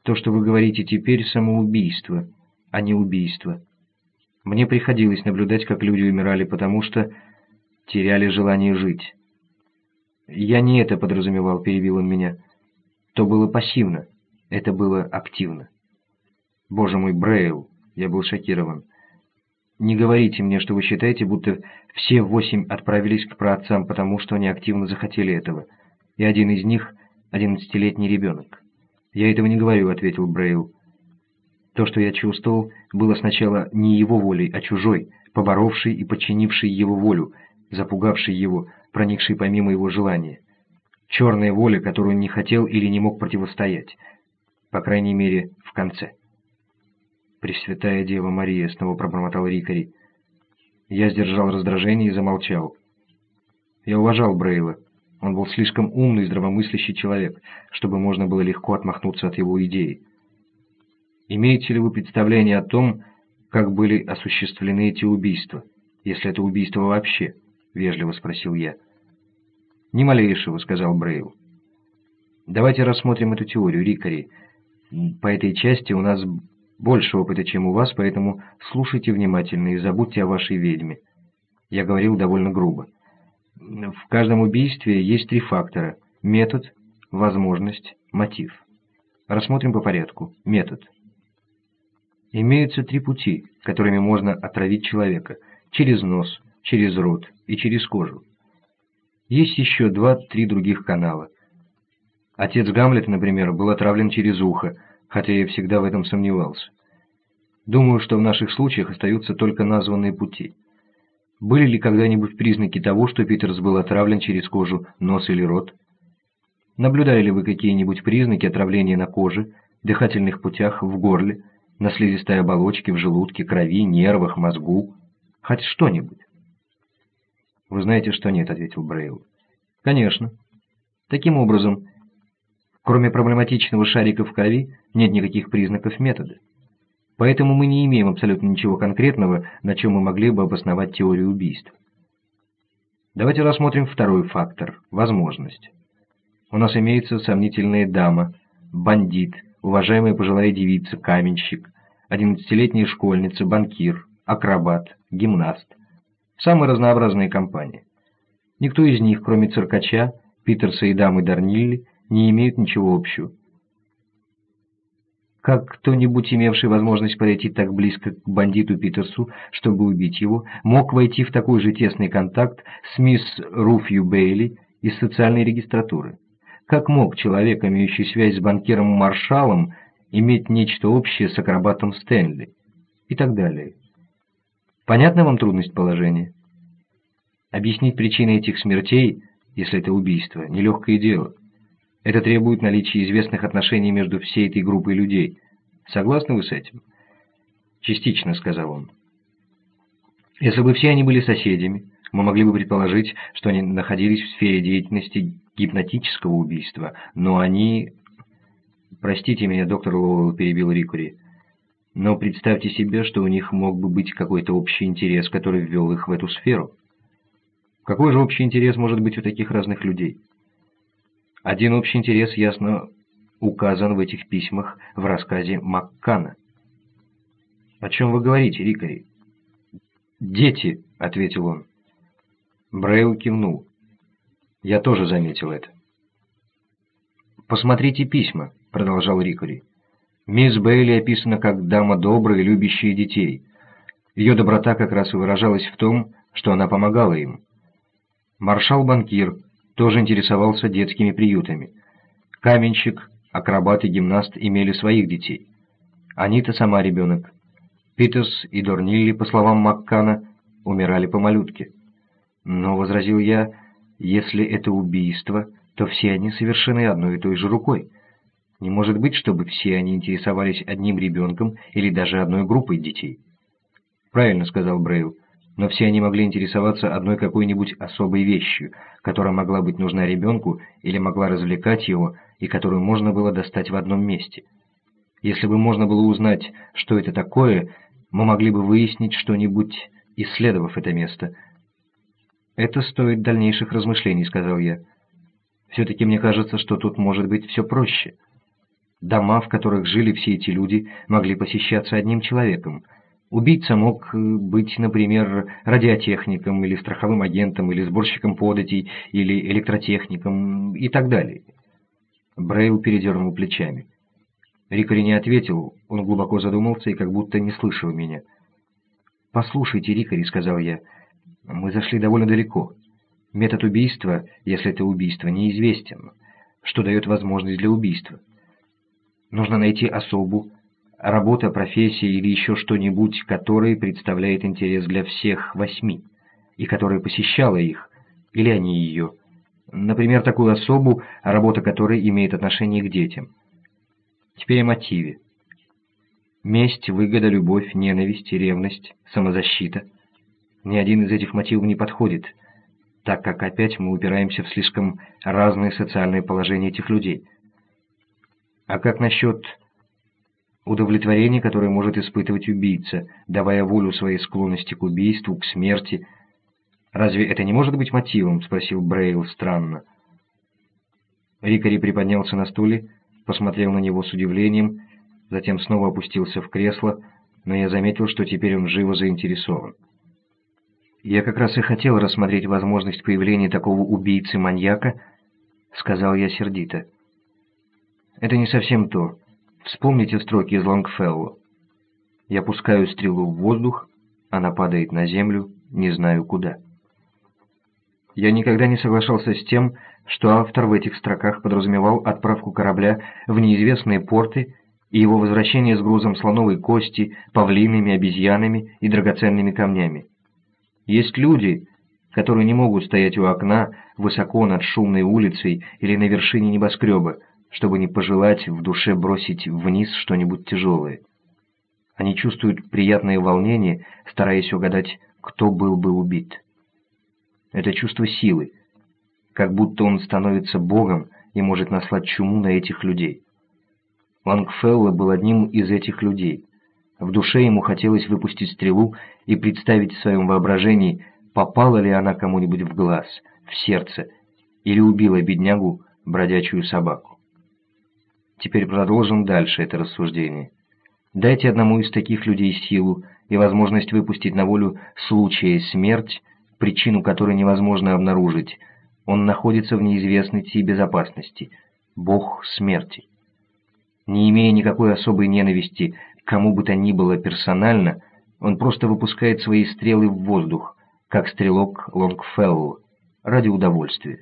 То, что вы говорите теперь, самоубийство, а не убийство. Мне приходилось наблюдать, как люди умирали, потому что теряли желание жить. Я не это подразумевал, перебил он меня. То было пассивно, это было активно. Боже мой, Брейл, я был шокирован. Не говорите мне, что вы считаете, будто все 8 отправились к праотцам, потому что они активно захотели этого, и один из них — 11-летний ребенок. Я этого не говорю, ответил Брейл. То, что я чувствовал, было сначала не его волей, а чужой, поборовшей и подчинившей его волю, запугавшей его, проникшей помимо его желания. Черная воля, которую он не хотел или не мог противостоять. По крайней мере, в конце. «Пресвятая Дева Мария», — снова пробормотал Рикари. Я сдержал раздражение и замолчал. Я уважал Брейла. Он был слишком умный и здравомыслящий человек, чтобы можно было легко отмахнуться от его идеи. «Имеете ли вы представление о том, как были осуществлены эти убийства, если это убийство вообще?» — вежливо спросил я. «Ни малейшего», — сказал Брейл. «Давайте рассмотрим эту теорию, Рикари. По этой части у нас больше опыта, чем у вас, поэтому слушайте внимательно и забудьте о вашей ведьме». Я говорил довольно грубо. В каждом убийстве есть 3 фактора: метод, возможность, мотив. Рассмотрим по порядку. Метод. Имеются 3 пути, которыми можно отравить человека: через нос, через рот и через кожу. Есть еще 2-3 других канала. Отец Гамлета, например, был отравлен через ухо, хотя я всегда в этом сомневался. Думаю, что в наших случаях остаются только названные пути. Были ли когда-нибудь признаки того, что Питерс был отравлен через кожу, нос или рот? Наблюдали ли вы какие-нибудь признаки отравления на коже, дыхательных путях, в горле, на слизистой оболочке, в желудке, крови, нервах, мозгу? Хоть что-нибудь? «Вы знаете, что нет», — ответил Брейл. «Конечно. Таким образом, кроме проблематичного шарика в крови, нет никаких признаков метода. Поэтому мы не имеем абсолютно ничего конкретного, на чем мы могли бы обосновать теорию убийств. Давайте рассмотрим второй фактор – возможность. У нас имеется сомнительная дама, бандит, уважаемая пожилая девица, каменщик, 11-летняя школьница, банкир, акробат, гимнаст. Самые разнообразные компании. Никто из них, кроме циркача, Питерса и дамы Дарнилли, не имеет ничего общего. Как кто-нибудь, имевший возможность подойти так близко к бандиту Питерсу, чтобы убить его, мог войти в такой же тесный контакт с мисс Руфью Бейли из социальной регистратуры? Как мог человек, имеющий связь с банкиром Маршалом, иметь нечто общее с акробатом Стэнли? И так далее. Понятна вам трудность положения? Объяснить причины этих смертей, если это убийство, нелегкое дело. Это требует наличия известных отношений между всей этой группой людей. Согласны вы с этим? Частично, сказал он. Если бы все они были соседями, мы могли бы предположить, что они находились в сфере деятельности гипнотического убийства, но они... Простите меня, доктор Лоуэлл, перебил Рикури, но представьте себе, что у них мог бы быть какой-то общий интерес, который ввел их в эту сферу. Какой же общий интерес может быть у таких разных людей? Один общий интерес ясно указан в этих письмах в рассказе Маккана. «О чем вы говорите, Рикари?» «Дети», — ответил он. Брейл кивнул. Я тоже заметил это. «Посмотрите письма», — продолжал Рикари. «Мисс Бейли описана как дама добрая, любящая детей. Ее доброта как раз и выражалась в том, что она помогала им. Маршал-банкир тоже интересовался детскими приютами. Каменщик, акробат и гимнаст имели своих детей. Анита сама ребенок. Питерс и Дорнилли, по словам Маккана, умирали по малютке. Но, возразил я, если это убийство, то все они совершены одной и той же рукой. Не может быть, чтобы все они интересовались одним ребенком или даже одной группой детей. Правильно сказал Брейл. Но все они могли интересоваться одной какой-нибудь особой вещью, которая могла быть нужна ребенку или могла развлекать его, и которую можно было достать в одном месте. Если бы можно было узнать, что это такое, мы могли бы выяснить что-нибудь, исследовав это место. «Это стоит дальнейших размышлений», — сказал я. «Все-таки мне кажется, что тут может быть все проще». Дома, в которых жили все эти люди, могли посещаться одним человеком. Убийца мог быть, например, радиотехником, или страховым агентом, или сборщиком податей, или электротехником и так далее. Брейл передернул плечами. Рикари не ответил, он глубоко задумался и как будто не слышал меня. «Послушайте, Рикари», — сказал я, — «мы зашли довольно далеко. Метод убийства, если это убийство, неизвестен, что дает возможность для убийства. Нужно найти особу, работа, профессия или еще что-нибудь, которое представляет интерес для всех 8, и которая посещала их, или они ее. Например, такую особу, работа которой имеет отношение к детям. Теперь о мотиве. Месть, выгода, любовь, ненависть, ревность, самозащита. Ни один из этих мотивов не подходит, так как опять мы упираемся в слишком разные социальные положения этих людей. А как насчет удовлетворения, которое может испытывать убийца, давая волю своей склонности к убийству, к смерти? «Разве это не может быть мотивом?» — спросил Брейл странно. Рикари приподнялся на стуле, посмотрел на него с удивлением, затем снова опустился в кресло, но я заметил, что теперь он живо заинтересован. «Я как раз и хотел рассмотреть возможность появления такого убийцы-маньяка», — сказал я сердито. «Это не совсем то. Вспомните строки из Лонгфелло. Я пускаю стрелу в воздух, она падает на землю, не знаю куда». Я никогда не соглашался с тем, что автор в этих строках подразумевал отправку корабля в неизвестные порты и его возвращение с грузом слоновой кости, павлинами, обезьянами и драгоценными камнями. Есть люди, которые не могут стоять у окна высоко над шумной улицей или на вершине небоскреба, чтобы не пожелать в душе бросить вниз что-нибудь тяжелое. Они чувствуют приятное волнение, стараясь угадать, кто был бы убит. Это чувство силы, как будто он становится богом и может наслать чуму на этих людей. Лонгфелло был одним из этих людей. В душе ему хотелось выпустить стрелу и представить в своем воображении, попала ли она кому-нибудь в глаз, в сердце, или убила беднягу, бродячую собаку. Теперь продолжим дальше это рассуждение. Дайте одному из таких людей силу и возможность выпустить на волю случая смерть, причину которой невозможно обнаружить. Он находится в неизвестности и безопасности. Бог смерти. Не имея никакой особой ненависти к кому бы то ни было персонально, он просто выпускает свои стрелы в воздух, как стрелок Лонгфелло, ради удовольствия.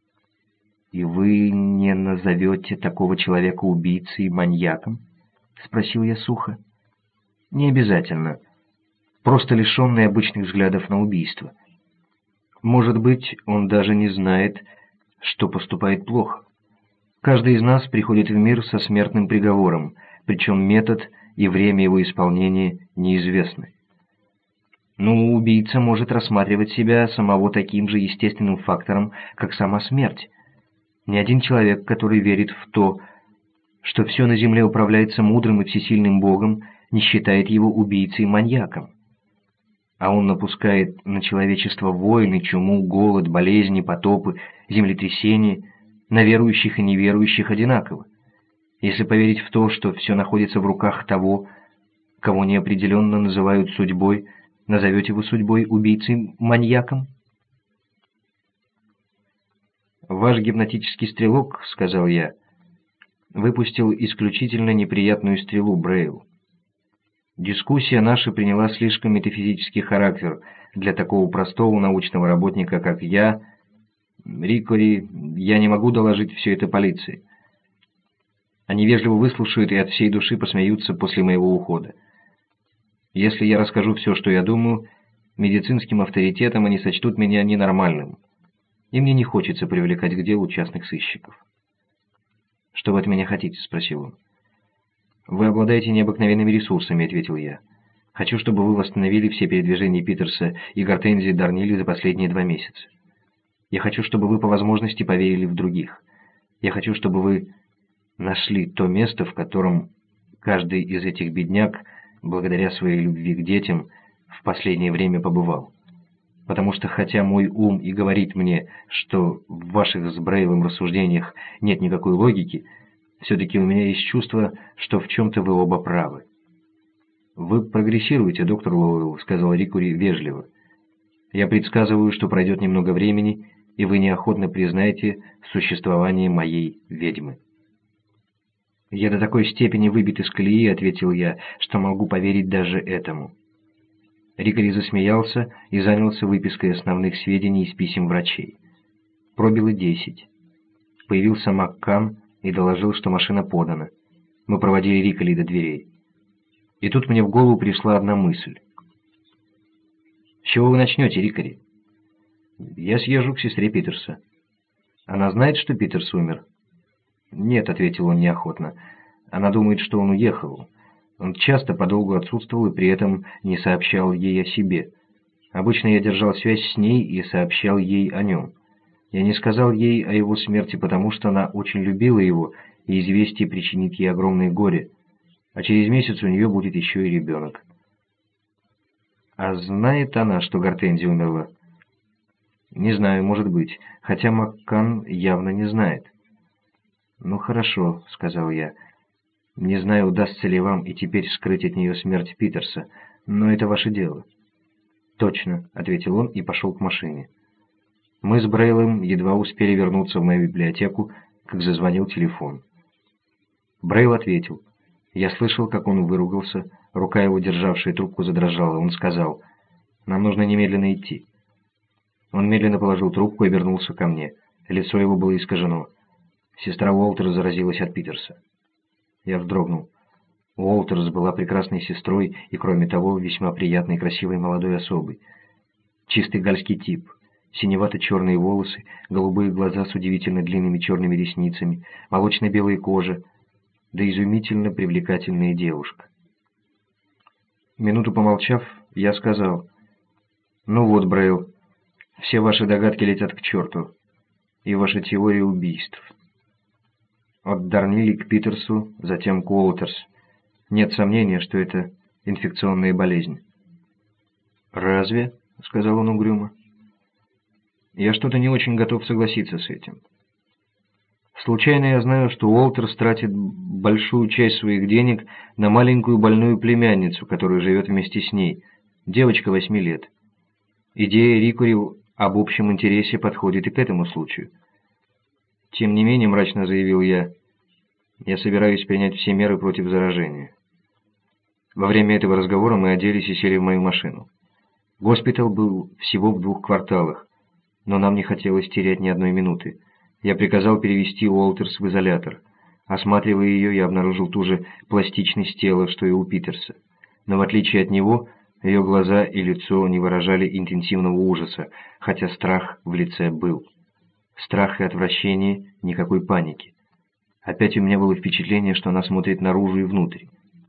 «И вы не назовете такого человека убийцей и маньяком?» — спросил я сухо. «Не обязательно. Просто лишенный обычных взглядов на убийство. Может быть, он даже не знает, что поступает плохо. Каждый из нас приходит в мир со смертным приговором, причем метод и время его исполнения неизвестны. Но убийца может рассматривать себя самого таким же естественным фактором, как сама смерть. Ни один человек, который верит в то, что все на земле управляется мудрым и всесильным Богом, не считает его убийцей и маньяком. А он напускает на человечество войны, чуму, голод, болезни, потопы, землетрясения, на верующих и неверующих одинаково. Если поверить в то, что все находится в руках того, кого неопределенно называют судьбой, назовете вы судьбой убийцей-маньяком? «Ваш гипнотический стрелок, — сказал я, — выпустил исключительно неприятную стрелу, Брейл. Дискуссия наша приняла слишком метафизический характер для такого простого научного работника, как я. Рикари, я не могу доложить все это полиции. Они вежливо выслушают и от всей души посмеются после моего ухода. Если я расскажу все, что я думаю, медицинским авторитетом они сочтут меня ненормальным, и мне не хочется привлекать к делу частных сыщиков». «Что вы от меня хотите?» — спросил он. «Вы обладаете необыкновенными ресурсами», — ответил я. «Хочу, чтобы вы восстановили все передвижения Питерса и Гортензии Дарнили за последние 2 месяца. Я хочу, чтобы вы по возможности поверили в других. Я хочу, чтобы вы нашли то место, в котором каждый из этих бедняк, благодаря своей любви к детям, в последнее время побывал. Потому что, хотя мой ум и говорит мне, что в ваших с Брейлом рассуждениях нет никакой логики, Все-таки у меня есть чувство, что в чем-то вы оба правы». «Вы прогрессируете, доктор Лоуэлл», — сказал Рикури вежливо. «Я предсказываю, что пройдет немного времени, и вы неохотно признаете существование моей ведьмы». «Я до такой степени выбит из колеи», — ответил я, — «что могу поверить даже этому». Рикури засмеялся и занялся выпиской основных сведений из писем врачей. Пробило 10. Появился Маккан и доложил, что машина подана. Мы проводили Рикури до дверей. И тут мне в голову пришла одна мысль. «С чего вы начнете, Рикури?» «Я съезжу к сестре Питерса». «Она знает, что Питерс умер?» «Нет», — ответил он неохотно. «Она думает, что он уехал. Он часто подолгу отсутствовал и при этом не сообщал ей о себе. Обычно я держал связь с ней и сообщал ей о нем. Я не сказал ей о его смерти, потому что она очень любила его, и известие причинит ей огромное горе. А через месяц у нее будет еще и ребенок». «А знает она, что Гортензия умерла?» «Не знаю, может быть, хотя Маккан явно не знает». «Ну хорошо», — сказал я. «Не знаю, удастся ли вам и теперь скрыть от нее смерть Питерса, но это ваше дело». «Точно», — ответил он и пошел к машине. Мы с Брейлом едва успели вернуться в мою библиотеку, как зазвонил телефон. Брейл ответил. Я слышал, как он выругался, рука его, державшая трубку, задрожала. Он сказал: «Нам нужно немедленно идти». Он медленно положил трубку и вернулся ко мне. Лицо его было искажено. Сестра Уолтерс заразилась от Питерса. Я вздрогнул. Уолтерс была прекрасной сестрой и, кроме того, весьма приятной и красивой молодой особой. Чистый гальский тип. Синевато-черные волосы, голубые глаза с удивительно длинными черными ресницами, молочно-белая кожа, да изумительно привлекательная девушка. Минуту помолчав, я сказал: «Ну вот, Брейл, все ваши догадки летят к черту, и ваша теория убийств. От Дарнилли к Питерсу, затем к Уолтерс. Нет сомнения, что это инфекционная болезнь». «Разве?» — сказал он угрюмо. «Я что-то не очень готов согласиться с этим. Случайно я знаю, что Уолтерс тратит большую часть своих денег на маленькую больную племянницу, которая живет вместе с ней, девочка 8 лет. Идея Рикури об общем интересе подходит и к этому случаю. Тем не менее, мрачно заявил я собираюсь принять все меры против заражения». Во время этого разговора мы оделись и сели в мою машину. Госпиталь был всего в 2 кварталах, но нам не хотелось терять ни одной минуты. Я приказал перевести Уолтерс в изолятор. Осматривая ее, я обнаружил ту же пластичность тела, что и у Питерса. Но в отличие от него, ее глаза и лицо не выражали интенсивного ужаса, хотя страх в лице был. Страх и отвращение, никакой паники. Опять у меня было впечатление, что она смотрит наружу и внутрь.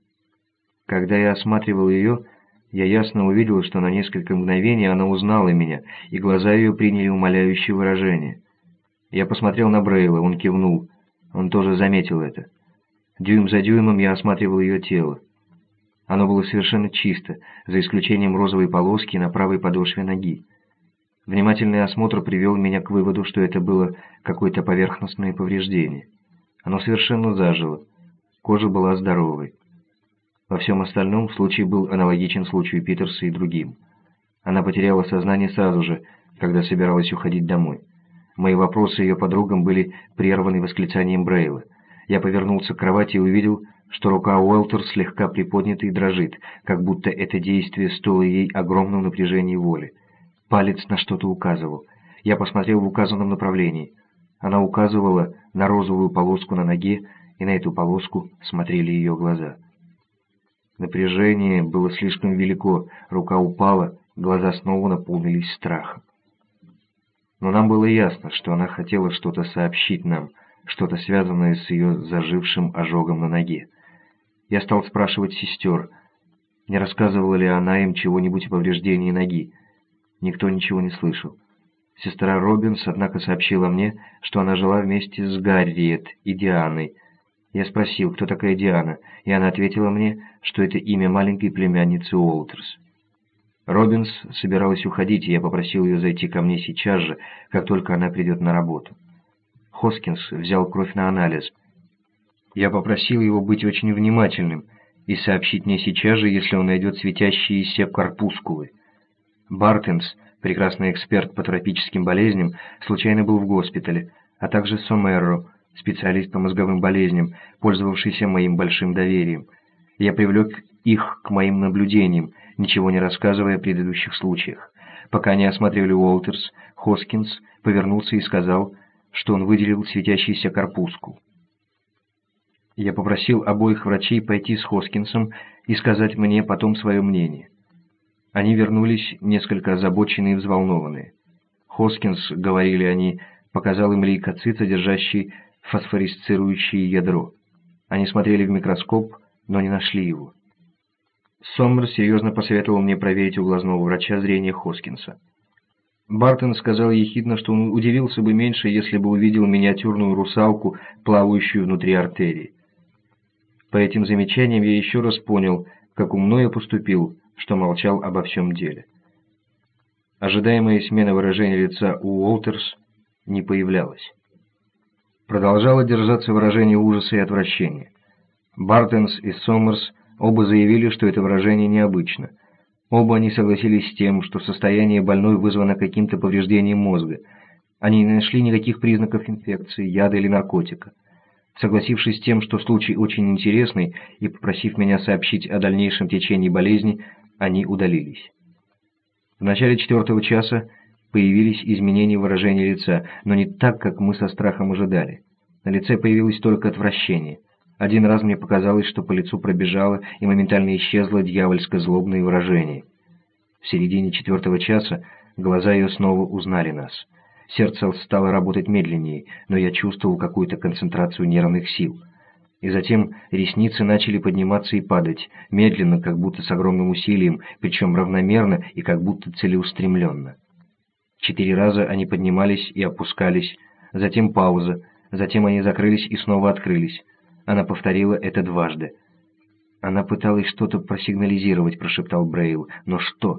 Когда я осматривал ее, я ясно увидел, что на несколько мгновений она узнала меня, и глаза ее приняли умоляющее выражение. Я посмотрел на Брейла, он кивнул. Он тоже заметил это. Дюйм за дюймом я осматривал ее тело. Оно было совершенно чисто, за исключением розовой полоски на правой подошве ноги. Внимательный осмотр привел меня к выводу, что это было какое-то поверхностное повреждение. Оно совершенно зажило. Кожа была здоровой. Во всем остальном случай был аналогичен случаю Питерса и другим. Она потеряла сознание сразу же, когда собиралась уходить домой. Мои вопросы ее подругам были прерваны восклицанием Брейла. Я повернулся к кровати и увидел, что рука Уолтерс слегка приподнята и дрожит, как будто это действие стоило ей огромного напряжения воли. Палец на что-то указывал. Я посмотрел в указанном направлении. Она указывала на розовую полоску на ноге, и на эту полоску смотрели ее глаза. Напряжение было слишком велико, рука упала, глаза снова наполнились страхом. Но нам было ясно, что она хотела что-то сообщить нам, что-то связанное с ее зажившим ожогом на ноге. Я стал спрашивать сестер, не рассказывала ли она им чего-нибудь о повреждении ноги. Никто ничего не слышал. Сестра Робинс, однако, сообщила мне, что она жила вместе с Гарриет и Дианой. Я спросил, кто такая Диана, и она ответила мне, что это имя маленькой племянницы Уолтерс. Робинс собиралась уходить, и я попросил ее зайти ко мне сейчас же, как только она придет на работу. Хоскинс взял кровь на анализ. Я попросил его быть очень внимательным и сообщить мне сейчас же, если он найдет светящиеся корпускулы. Бартенс, прекрасный эксперт по тропическим болезням, случайно был в госпитале, а также Сомерро, специалист по мозговым болезням, пользовавшийся моим большим доверием. Я привлек их к моим наблюдениям, ничего не рассказывая о предыдущих случаях. Пока они осматривали Уолтерс, Хоскинс повернулся и сказал, что он выделил светящийся корпускул. Я попросил обоих врачей пойти с Хоскинсом и сказать мне потом свое мнение. Они вернулись несколько озабоченные и взволнованные. Хоскинс, говорили они, показал им лейкоцит, содержащий фосфорисцирующее ядро. Они смотрели в микроскоп, но не нашли его. Сомер серьезно посоветовал мне проверить у глазного врача зрение Хоскинса. Бартон сказал ехидно, что он удивился бы меньше, если бы увидел миниатюрную русалку, плавающую внутри артерии. По этим замечаниям я еще раз понял, как умно я поступил, что молчал обо всем деле. Ожидаемая смена выражения лица у Уолтерс не появлялась. Продолжало держаться выражение ужаса и отвращения. Бартенс и Сомерс оба заявили, что это выражение необычно. Оба они согласились с тем, что состояние больной вызвано каким-то повреждением мозга. Они не нашли никаких признаков инфекции, яда или наркотика. Согласившись с тем, что случай очень интересный, и попросив меня сообщить о дальнейшем течении болезни, они удалились. В начале 4-го часа появились изменения выражения лица, но не так, как мы со страхом ожидали. На лице появилось только отвращение. Один раз мне показалось, что по лицу пробежало и моментально исчезло дьявольско-злобное выражение. В середине 4-го часа глаза ее снова узнали нас. Сердце стало работать медленнее, но я чувствовал какую-то концентрацию нервных сил. И затем ресницы начали подниматься и падать, медленно, как будто с огромным усилием, причем равномерно и как будто целеустремленно. 4 раза они поднимались и опускались, затем пауза, затем они закрылись и снова открылись. Она повторила это дважды. «Она пыталась что-то просигнализировать», — прошептал Брейл. «Но что?»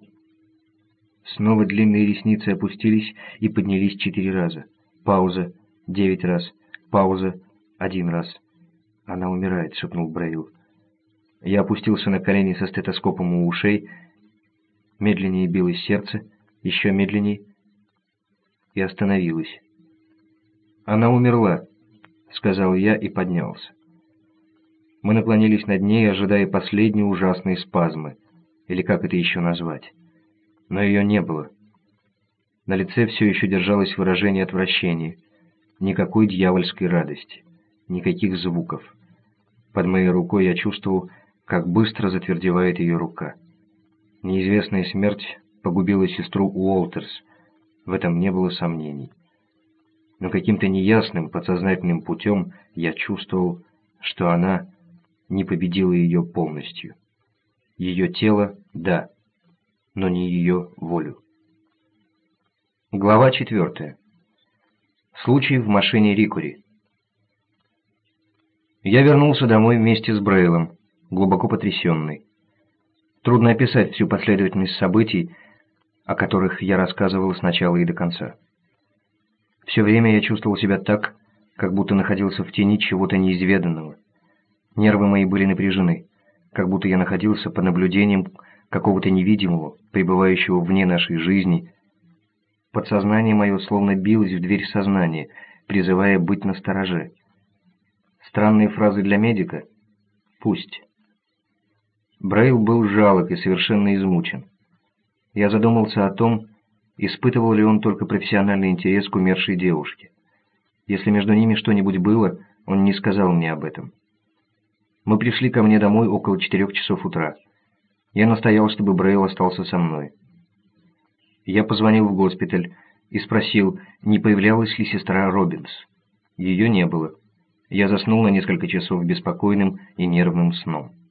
Снова длинные ресницы опустились и поднялись 4 раза. Пауза. 9 раз. Пауза. 1 раз. «Она умирает», — шепнул Брейл. Я опустился на колени со стетоскопом у ушей. Медленнее билось сердце, еще медленнее, и остановилось. «Она умерла», — сказал я и поднялся. Мы наклонились над ней, ожидая последние ужасные спазмы, или как это еще назвать. Но ее не было. На лице все еще держалось выражение отвращения. Никакой дьявольской радости. Никаких звуков. Под моей рукой я чувствовал, как быстро затвердевает ее рука. Неизвестная смерть погубила сестру Уолтерс. В этом не было сомнений. Но каким-то неясным, подсознательным путем я чувствовал, что она не победила ее полностью. Ее тело – да, но не ее волю. Глава 4. Случай в машине Рикури. Я вернулся домой вместе с Брейлом, глубоко потрясенный. Трудно описать всю последовательность событий, о которых я рассказывал сначала и до конца. Все время я чувствовал себя так, как будто находился в тени чего-то неизведанного. Нервы мои были напряжены, как будто я находился под наблюдением какого-то невидимого, пребывающего вне нашей жизни. Подсознание мое словно билось в дверь сознания, призывая быть настороже. Странные фразы для медика? Пусть. Брейл был жалок и совершенно измучен. Я задумался о том, испытывал ли он только профессиональный интерес к умершей девушке. Если между ними что-нибудь было, он не сказал мне об этом. Мы пришли ко мне домой около 4 часов утра. Я настоял, чтобы Брейл остался со мной. Я позвонил в госпиталь и спросил, не появлялась ли сестра Робинс. Ее не было. Я заснул на несколько часов беспокойным и нервным сном.